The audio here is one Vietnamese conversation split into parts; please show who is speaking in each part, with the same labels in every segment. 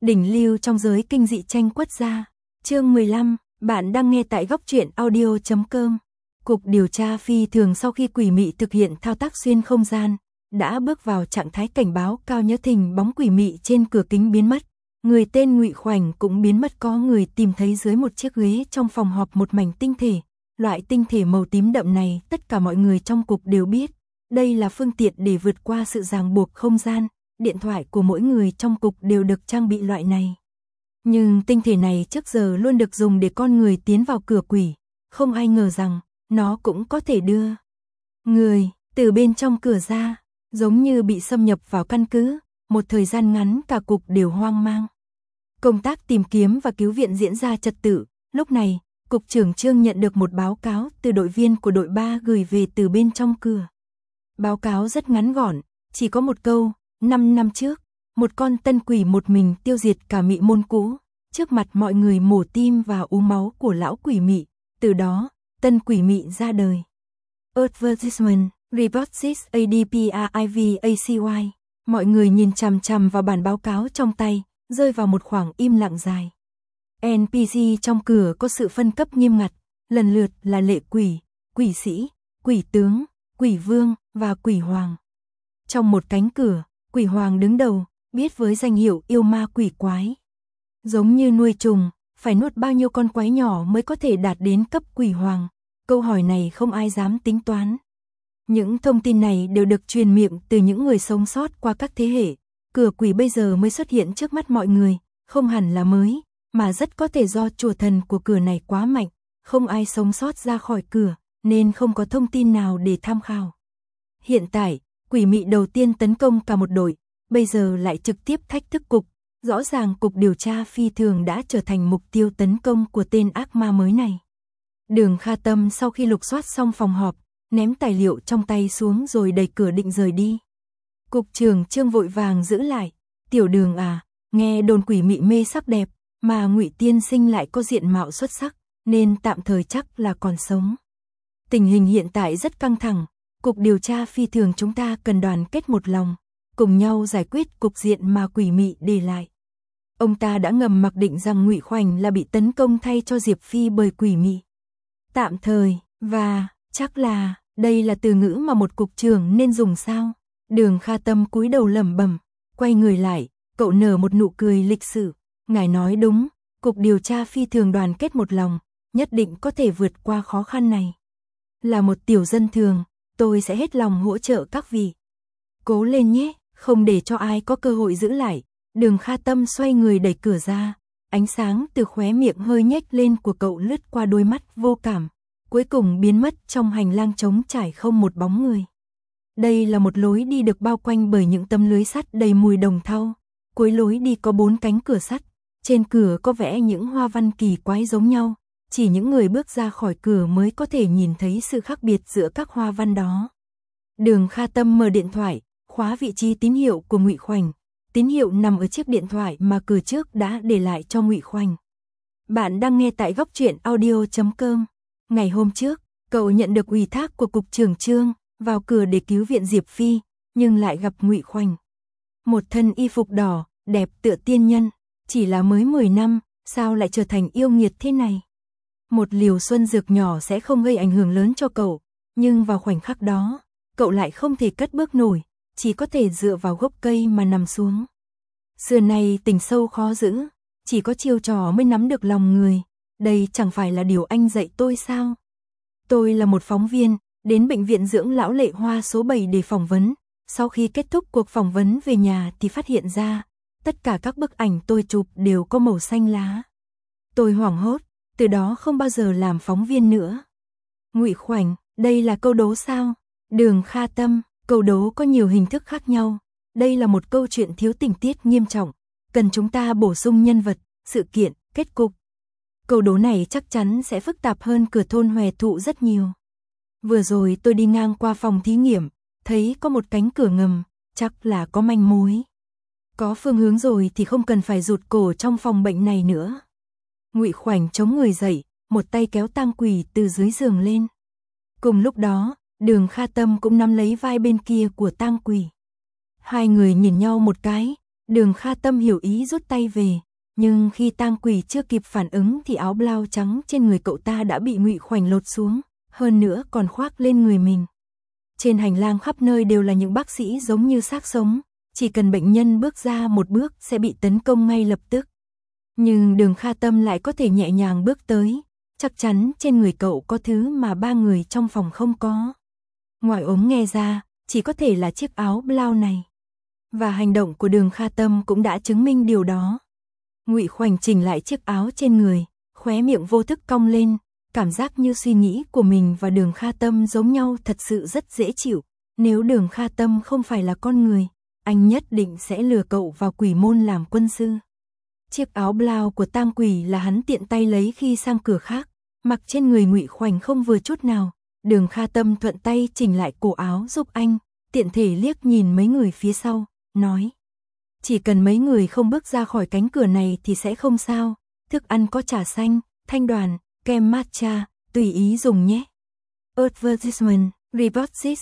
Speaker 1: Đỉnh lưu trong giới kinh dị tranh quất gia. Chương 15, bạn đang nghe tại góc truyện audio.com. Cục điều tra phi thường sau khi quỷ mị thực hiện thao tác xuyên không gian, đã bước vào trạng thái cảnh báo cao nhớ thình bóng quỷ mị trên cửa kính biến mất. Người tên Ngụy Khoảnh cũng biến mất, có người tìm thấy dưới một chiếc ghế trong phòng họp một mảnh tinh thể. Loại tinh thể màu tím đậm này tất cả mọi người trong cục đều biết. Đây là phương tiện để vượt qua sự ràng buộc không gian. Điện thoại của mỗi người trong cục đều được trang bị loại này. Nhưng tinh thể này trước giờ luôn được dùng để con người tiến vào cửa quỷ. Không ai ngờ rằng nó cũng có thể đưa người từ bên trong cửa ra, giống như bị xâm nhập vào căn cứ. Một thời gian ngắn cả cục đều hoang mang. Công tác tìm kiếm và cứu viện diễn ra trật tự. Lúc này, cục trưởng Trương nhận được một báo cáo từ đội viên của đội 3 gửi về từ bên trong cửa. Báo cáo rất ngắn gọn, chỉ có một câu: 5 năm trước, một con tân quỷ một mình tiêu diệt cả Mị môn cũ, trước mặt mọi người mổ tim và uống máu của lão quỷ Mị, từ đó, tân quỷ Mị ra đời. Advertisement, Reports ADPRIVACY. Mọi người nhìn chằm chằm vào bản báo cáo trong tay, rơi vào một khoảng im lặng dài. NPC trong cửa có sự phân cấp nghiêm ngặt, lần lượt là lệ quỷ, quỷ sĩ, quỷ tướng, quỷ vương và quỷ hoàng. Trong một cánh cửa, quỷ hoàng đứng đầu, biết với danh hiệu yêu ma quỷ quái. Giống như nuôi trùng, phải nuốt bao nhiêu con quái nhỏ mới có thể đạt đến cấp quỷ hoàng? Câu hỏi này không ai dám tính toán. Những thông tin này đều được truyền miệng từ những người sống sót qua các thế hệ. Cửa quỷ bây giờ mới xuất hiện trước mắt mọi người, không hẳn là mới, mà rất có thể do chùa thần của cửa này quá mạnh, không ai sống sót ra khỏi cửa, nên không có thông tin nào để tham khảo. Hiện tại, quỷ mị đầu tiên tấn công cả một đội, bây giờ lại trực tiếp thách thức cục. Rõ ràng cục điều tra phi thường đã trở thành mục tiêu tấn công của tên ác ma mới này. Đường Kha Tâm sau khi lục soát xong phòng họp, ném tài liệu trong tay xuống rồi đẩy cửa định rời đi. Cục trưởng Trương vội vàng giữ lại. Tiểu Đường à, nghe đồn quỷ mị mê sắc đẹp, mà Ngụy tiên sinh lại có diện mạo xuất sắc, nên tạm thời chắc là còn sống. Tình hình hiện tại rất căng thẳng, cục điều tra phi thường chúng ta cần đoàn kết một lòng, cùng nhau giải quyết cục diện mà quỷ mị để lại. Ông ta đã ngầm mặc định rằng Ngụy Khoảnh là bị tấn công thay cho Diệp Phi bởi quỷ mị. Tạm thời, và chắc là, đây là từ ngữ mà một cục trưởng nên dùng sao? Đường Kha Tâm cúi đầu lẩm bẩm, quay người lại, cậu nở một nụ cười lịch sự. Ngài nói đúng, cục điều tra phi thường đoàn kết một lòng, nhất định có thể vượt qua khó khăn này. Là một tiểu dân thường, tôi sẽ hết lòng hỗ trợ các vị. Cố lên nhé, không để cho ai có cơ hội giữ lại. Đường Kha Tâm xoay người đẩy cửa ra, ánh sáng từ khóe miệng hơi nhếch lên của cậu lướt qua đôi mắt vô cảm, cuối cùng biến mất trong hành lang trống trải không một bóng người. Đây là một lối đi được bao quanh bởi những tấm lưới sắt đầy mùi đồng thau. Cuối lối đi có 4 cánh cửa sắt, trên cửa có vẽ những hoa văn kỳ quái giống nhau, chỉ những người bước ra khỏi cửa mới có thể nhìn thấy sự khác biệt giữa các hoa văn đó. Đường Kha Tâm mở điện thoại, khóa vị trí tín hiệu của Ngụy Khoảnh. Tín hiệu nằm ở chiếc điện thoại mà cửa trước đã để lại cho Ngụy Khoảnh. Bạn đang nghe tại góc truyện audio.com. Ngày hôm trước, cậu nhận được ủy thác của cục trưởng Trương, vào cửa để cứu viện Diệp Phi, nhưng lại gặp Ngụy Khoảnh. Một thân y phục đỏ, đẹp tựa tiên nhân, chỉ là mới 10 năm, sao lại trở thành yêu nghiệt thế này? Một liều xuân dược nhỏ sẽ không gây ảnh hưởng lớn cho cậu, nhưng vào khoảnh khắc đó, cậu lại không thể cất bước nổi, chỉ có thể dựa vào gốc cây mà nằm xuống. Xưa nay tình sâu khó giữ, chỉ có chiêu trò mới nắm được lòng người, đây chẳng phải là điều anh dạy tôi sao? Tôi là một phóng viên, đến bệnh viện dưỡng lão Lệ Hoa số 7 để phỏng vấn. Sau khi kết thúc cuộc phỏng vấn về nhà thì phát hiện ra, tất cả các bức ảnh tôi chụp đều có màu xanh lá. Tôi hoảng hốt, từ đó không bao giờ làm phóng viên nữa. Ngụy Khoảnh, đây là câu đố sao? Đường Kha Tâm, câu đố có nhiều hình thức khác nhau. Đây là một câu chuyện thiếu tình tiết nghiêm trọng, cần chúng ta bổ sung nhân vật, sự kiện, kết cục. Câu đố này chắc chắn sẽ phức tạp hơn cửa thôn Hòe Thụ rất nhiều. Vừa rồi tôi đi ngang qua phòng thí nghiệm, thấy có một cánh cửa ngầm, chắc là có manh mối. Có phương hướng rồi thì không cần phải rụt cổ trong phòng bệnh này nữa. Ngụy Khoảnh chống người dậy, một tay kéo tang quỷ từ dưới giường lên. Cùng lúc đó, Đường Kha Tâm cũng nắm lấy vai bên kia của tang quỷ. Hai người nhìn nhau một cái, Đường Kha Tâm hiểu ý rút tay về, nhưng khi tang quỷ chưa kịp phản ứng thì áo blau trắng trên người cậu ta đã bị Ngụy Khoảnh lột xuống, hơn nữa còn khoác lên người mình. Trên hành lang khắp nơi đều là những bác sĩ giống như xác sống, chỉ cần bệnh nhân bước ra một bước sẽ bị tấn công ngay lập tức. Nhưng Đường Kha Tâm lại có thể nhẹ nhàng bước tới, chắc chắn trên người cậu có thứ mà ba người trong phòng không có. Ngoài ống nghe ra, chỉ có thể là chiếc áo blau này. Và hành động của Đường Kha Tâm cũng đã chứng minh điều đó. Ngụy Khoảnh chỉnh lại chiếc áo trên người, khóe miệng vô thức cong lên, cảm giác như suy nghĩ của mình và Đường Kha Tâm giống nhau thật sự rất dễ chịu. Nếu Đường Kha Tâm không phải là con người, anh nhất định sẽ lừa cậu vào quỷ môn làm quân sư. Chiếc áo blau của tang quỷ là hắn tiện tay lấy khi sang cửa khác, mặc trên người Ngụy Khoảnh không vừa chút nào. Đường Kha Tâm thuận tay chỉnh lại cổ áo giúp anh, tiện thể liếc nhìn mấy người phía sau, nói: chỉ cần mấy người không bước ra khỏi cánh cửa này thì sẽ không sao, thức ăn có trà xanh, thanh đoàn, kem matcha, tùy ý dùng nhé. Advertisement, report this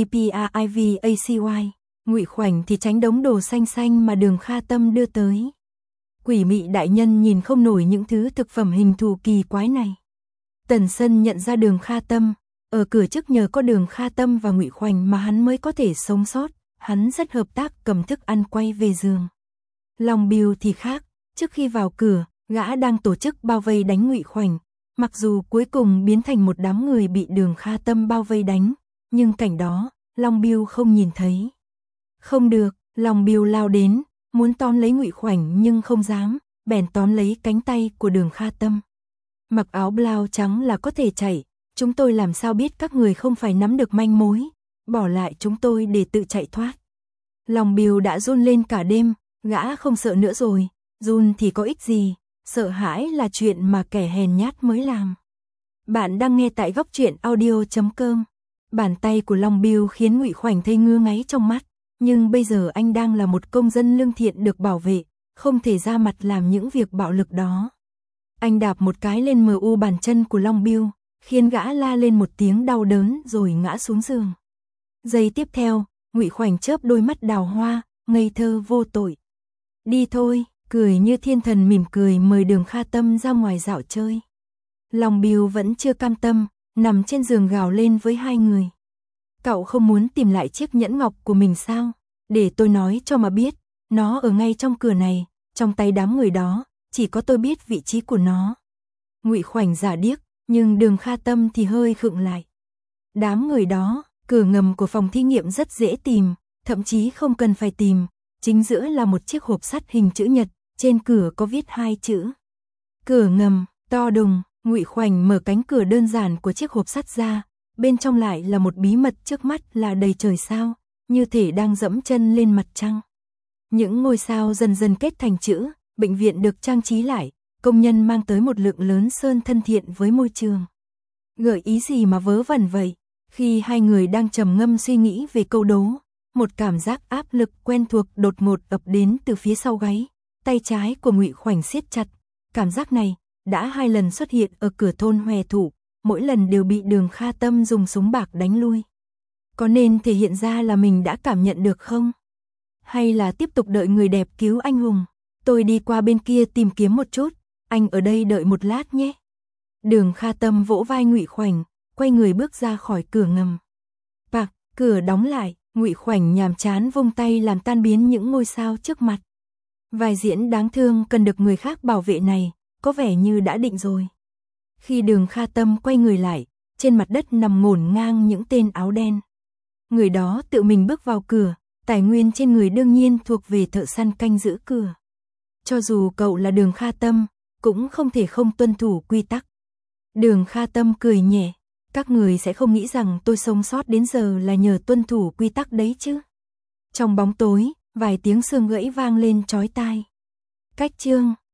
Speaker 1: ADPRIVACY. Ngụy Khoảnh thì tránh đống đồ xanh xanh mà Đường Kha Tâm đưa tới. Quỷ mị đại nhân nhìn không nổi những thứ thực phẩm hình thù kỳ quái này. Tần Sân nhận ra Đường Kha Tâm, ở cửa trước nhờ có Đường Kha Tâm và Ngụy Khoảnh mà hắn mới có thể sống sót, hắn rất hợp tác cầm thức ăn quay về giường. Long Biêu thì khác, trước khi vào cửa, gã đang tổ chức bao vây đánh Ngụy Khoảnh, mặc dù cuối cùng biến thành một đám người bị Đường Kha Tâm bao vây đánh, nhưng cảnh đó, Long Biêu không nhìn thấy. Không được, Long Biêu lao đến, muốn tóm lấy Ngụy Khoảnh nhưng không dám, bèn tóm lấy cánh tay của Đường Kha Tâm. Mặc áo blau trắng là có thể chạy, chúng tôi làm sao biết các người không phải nắm được manh mối, bỏ lại chúng tôi để tự chạy thoát. Long Biêu đã run lên cả đêm, gã không sợ nữa rồi, run thì có ích gì, sợ hãi là chuyện mà kẻ hèn nhát mới làm. Bạn đang nghe tại góc truyện audio.com. Bàn tay của Long Biêu khiến Ngụy Khoảnh thấy ngứa ngáy trong mắt, nhưng bây giờ anh đang là một công dân lương thiện được bảo vệ, không thể ra mặt làm những việc bạo lực đó. Anh đạp một cái lên mu bàn chân của Long Biêu, khiến gã la lên một tiếng đau đớn rồi ngã xuống giường. Giây tiếp theo, Ngụy Khoảnh chớp đôi mắt đào hoa, ngây thơ vô tội. Đi thôi, cười như thiên thần mỉm cười mời Đường Kha Tâm ra ngoài dạo chơi. Long Biêu vẫn chưa cam tâm, nằm trên giường gào lên với hai người. Cậu không muốn tìm lại chiếc nhẫn ngọc của mình sao? Để tôi nói cho mà biết, nó ở ngay trong cửa này, trong tay đám người đó, chỉ có tôi biết vị trí của nó. Ngụy Khoảnh giả điếc, nhưng Đường Kha Tâm thì hơi khựng lại. Đám người đó, cửa ngầm của phòng thí nghiệm rất dễ tìm, thậm chí không cần phải tìm, chính giữa là một chiếc hộp sắt hình chữ nhật, trên cửa có viết hai chữ. Cửa ngầm, to đùng. Ngụy Khoảnh mở cánh cửa đơn giản của chiếc hộp sắt ra, bên trong lại là một bí mật trước mắt là đầy trời sao, như thể đang dẫm chân lên mặt trăng. Những ngôi sao dần dần kết thành chữ, bệnh viện được trang trí lại, công nhân mang tới một lượng lớn sơn thân thiện với môi trường. Gợi ý gì mà vớ vẩn vậy? Khi hai người đang trầm ngâm suy nghĩ về câu đố, một cảm giác áp lực quen thuộc đột ngột ập đến từ phía sau gáy, tay trái của Ngụy Khoảnh siết chặt. Cảm giác này đã 2 lần xuất hiện ở cửa thôn Hòe Thủ, mỗi lần đều bị Đường Kha Tâm dùng súng bạc đánh lui. Có nên thể hiện ra là mình đã cảm nhận được không? Hay là tiếp tục đợi người đẹp cứu anh hùng? Tôi đi qua bên kia tìm kiếm một chút, anh ở đây đợi một lát nhé. Đường Kha Tâm vỗ vai Ngụy Khoảnh, quay người bước ra khỏi cửa ngầm. Bạc, cửa đóng lại, Ngụy Khoảnh nhàm chán vung tay làm tan biến những ngôi sao trước mặt. Vai diễn đáng thương cần được người khác bảo vệ này, có vẻ như đã định rồi. Khi Đường Kha Tâm quay người lại, trên mặt đất nằm ngổn ngang những tên áo đen. Người đó tự mình bước vào cửa, tài nguyên trên người đương nhiên thuộc về thợ săn canh giữ cửa. Cho dù cậu là Đường Kha Tâm, cũng không thể không tuân thủ quy tắc. Đường Kha Tâm cười nhẹ, các người sẽ không nghĩ rằng tôi sống sót đến giờ là nhờ tuân thủ quy tắc đấy chứ. Trong bóng tối, vài tiếng xương gãy vang lên chói tai. Cách chương